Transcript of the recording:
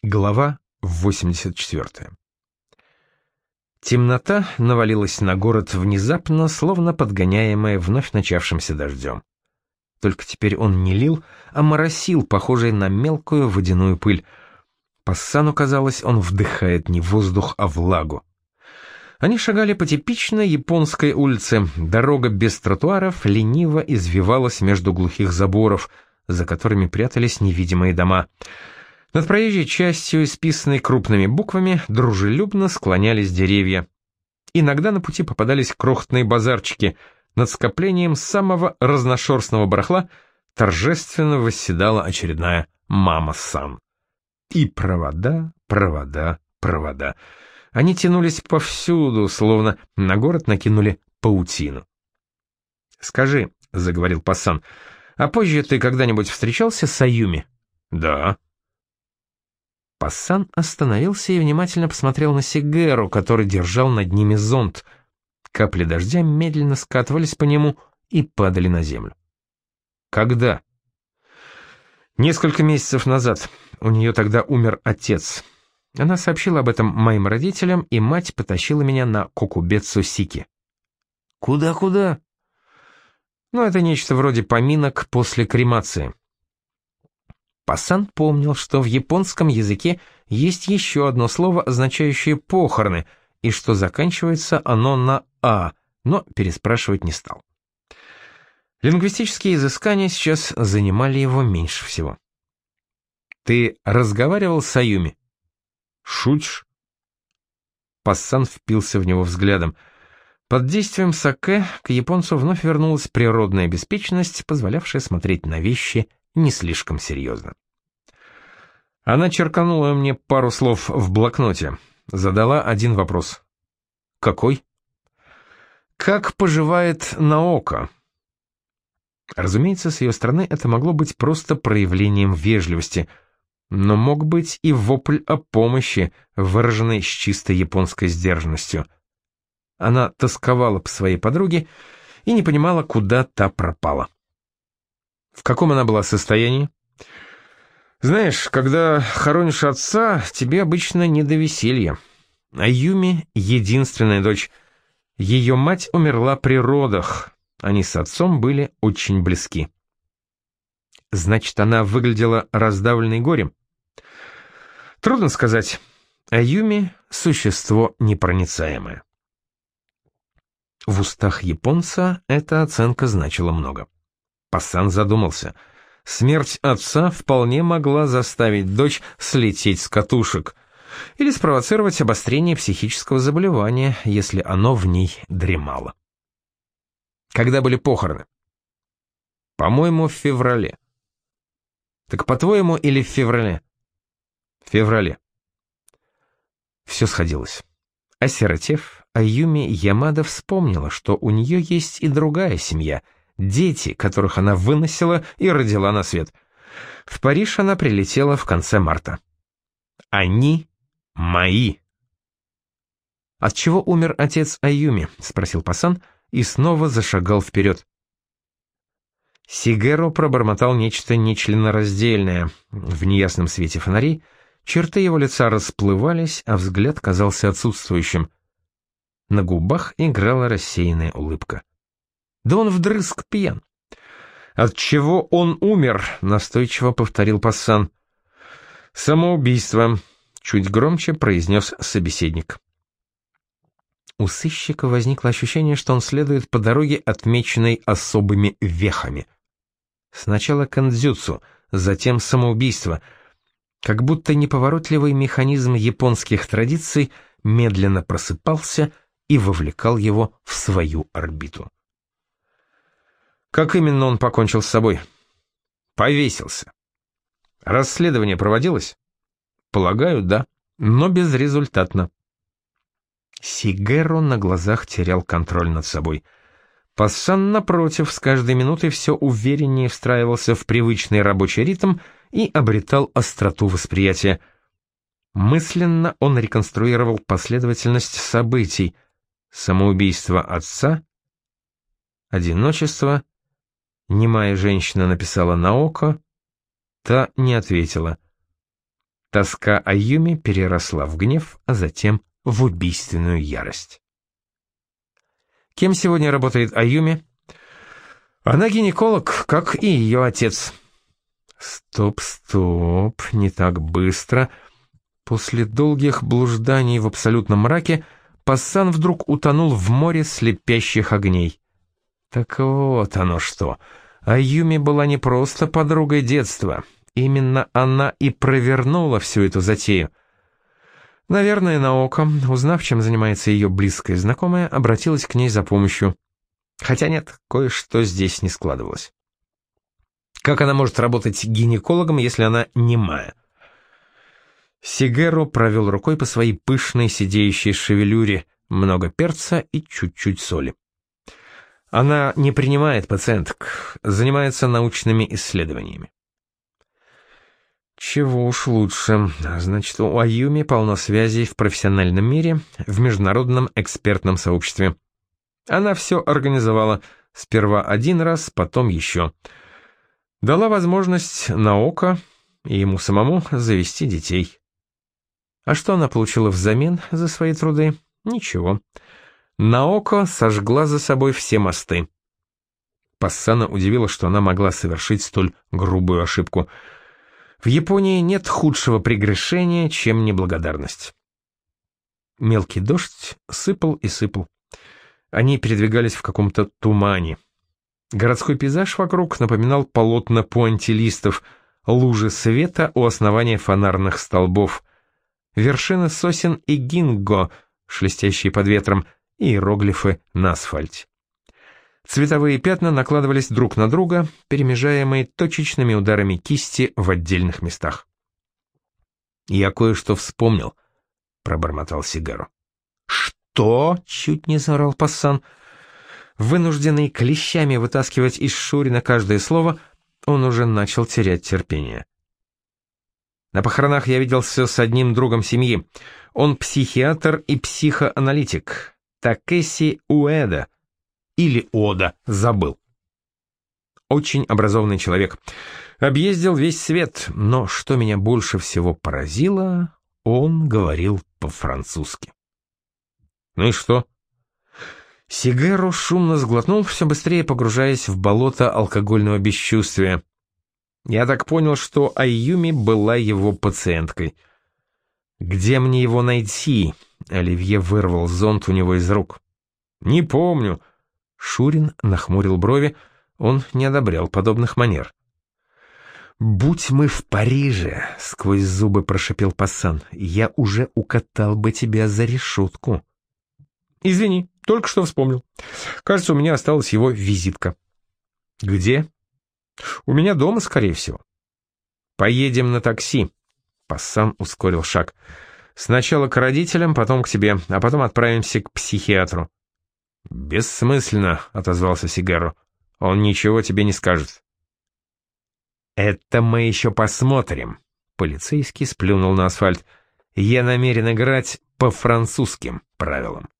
Глава 84. Темнота навалилась на город внезапно, словно подгоняемая вновь начавшимся дождем. Только теперь он не лил, а моросил, похожий на мелкую водяную пыль. Пассану казалось, он вдыхает не воздух, а влагу. Они шагали по типичной японской улице. Дорога без тротуаров лениво извивалась между глухих заборов, за которыми прятались невидимые дома. Над проезжей частью, исписанной крупными буквами, дружелюбно склонялись деревья. Иногда на пути попадались крохотные базарчики. Над скоплением самого разношерстного барахла торжественно восседала очередная мама-сан. И провода, провода, провода. Они тянулись повсюду, словно на город накинули паутину. «Скажи», — заговорил Пассан, — «а позже ты когда-нибудь встречался с Аюми?» «Да». Пассан остановился и внимательно посмотрел на Сигеру, который держал над ними зонт. Капли дождя медленно скатывались по нему и падали на землю. «Когда?» «Несколько месяцев назад. У нее тогда умер отец. Она сообщила об этом моим родителям, и мать потащила меня на Кокубецу Сики». «Куда-куда?» «Ну, это нечто вроде поминок после кремации». Пассан помнил, что в японском языке есть еще одно слово, означающее «похороны», и что заканчивается оно на «а», но переспрашивать не стал. Лингвистические изыскания сейчас занимали его меньше всего. «Ты разговаривал с Аюми?» «Шутишь?» Пассан впился в него взглядом. Под действием сакэ к японцу вновь вернулась природная беспечность, позволявшая смотреть на вещи не слишком серьезно. Она черканула мне пару слов в блокноте. Задала один вопрос. «Какой?» «Как поживает Наока?» Разумеется, с ее стороны это могло быть просто проявлением вежливости, но мог быть и вопль о помощи, выраженный с чисто японской сдержанностью. Она тосковала по своей подруге и не понимала, куда та пропала. В каком она была состоянии? Знаешь, когда хоронишь отца, тебе обычно не до веселья. Аюми — единственная дочь. Ее мать умерла при родах. Они с отцом были очень близки. Значит, она выглядела раздавленной горем? Трудно сказать. Аюми — существо непроницаемое. В устах японца эта оценка значила много. Пассан задумался. Смерть отца вполне могла заставить дочь слететь с катушек или спровоцировать обострение психического заболевания, если оно в ней дремало. Когда были похороны? По-моему, в феврале. Так по-твоему или в феврале? В феврале. Все сходилось. Осиротев, Аюми Ямада вспомнила, что у нее есть и другая семья — дети, которых она выносила и родила на свет. В Париж она прилетела в конце марта. Они мои. «От чего умер отец Аюми?» — спросил Пассан и снова зашагал вперед. Сигеро пробормотал нечто нечленораздельное. В неясном свете фонарей черты его лица расплывались, а взгляд казался отсутствующим. На губах играла рассеянная улыбка. Да он вдрызг пьян. «От чего он умер?» — настойчиво повторил Пассан. «Самоубийство», — чуть громче произнес собеседник. У сыщика возникло ощущение, что он следует по дороге, отмеченной особыми вехами. Сначала кандзюцу, затем самоубийство. Как будто неповоротливый механизм японских традиций медленно просыпался и вовлекал его в свою орбиту. Как именно он покончил с собой? Повесился. Расследование проводилось? Полагаю, да, но безрезультатно. Сигеро на глазах терял контроль над собой. Пассан, напротив, с каждой минутой все увереннее встраивался в привычный рабочий ритм и обретал остроту восприятия. Мысленно он реконструировал последовательность событий: самоубийство отца, одиночество. Немая женщина написала Наока, та не ответила. Тоска Аюми переросла в гнев, а затем в убийственную ярость. Кем сегодня работает Аюми? Она гинеколог, как и ее отец. Стоп, не так быстро. После долгих блужданий в абсолютном мраке Пассан вдруг утонул в море слепящих огней. Так вот оно что. Аюми была не просто подругой детства. Именно она и провернула всю эту затею. Наверное, Наока, узнав, чем занимается ее близкая знакомая, обратилась к ней за помощью. Хотя нет, кое-что здесь не складывалось. Как она может работать гинекологом, если она немая? Сигеру провел рукой по своей пышной сидеющей шевелюре, много перца и чуть-чуть соли. Она не принимает пациенток, занимается научными исследованиями. Чего уж лучше. Значит, у Аюми полно связей в профессиональном мире, в международном экспертном сообществе. Она все организовала, сперва один раз, потом еще. Дала возможность Наока и ему самому завести детей. А что она получила взамен за свои труды? Ничего. Наока сожгла за собой все мосты. Пассана удивило, что она могла совершить столь грубую ошибку. В Японии нет худшего прегрешения, чем неблагодарность. Мелкий дождь сыпал и сыпал. Они передвигались в каком-то тумане. Городской пейзаж вокруг напоминал полотна пуантилистов, лужи света у основания фонарных столбов, вершины сосен и гинго, шелестящие под ветром, и иероглифы на асфальте. Цветовые пятна накладывались друг на друга, перемежаемые точечными ударами кисти в отдельных местах. «Я кое-что вспомнил», — пробормотал Сигару. «Что?» — чуть не заорал Пассан. Вынужденный клещами вытаскивать из Шурина каждое слово, он уже начал терять терпение. «На похоронах я виделся с одним другом семьи. Он психиатр и психоаналитик. Такеси Уэда. Или Ода, забыл. Очень образованный человек. Объездил весь свет, но что меня больше всего поразило, он говорил по-французски». «Ну и что?» Сигару шумно сглотнул, все быстрее погружаясь в болото алкогольного бесчувствия. «Я так понял, что Аюми была его пациенткой». «Где мне его найти?» Оливье вырвал зонт у него из рук. «Не помню». Шурин нахмурил брови, он не одобрял подобных манер. «Будь мы в Париже», — сквозь зубы прошипел Пассан, — «я уже укатал бы тебя за решетку». «Извини, только что вспомнил. Кажется, у меня осталась его визитка». «Где?» «У меня дома, скорее всего». «Поедем на такси». Пассан ускорил шаг. «Сначала к родителям, потом к тебе, а потом отправимся к психиатру». «Бессмысленно», — отозвался Сигару. «Он ничего тебе не скажет». «Это мы еще посмотрим», — полицейский сплюнул на асфальт. «Я намерен играть по французским правилам».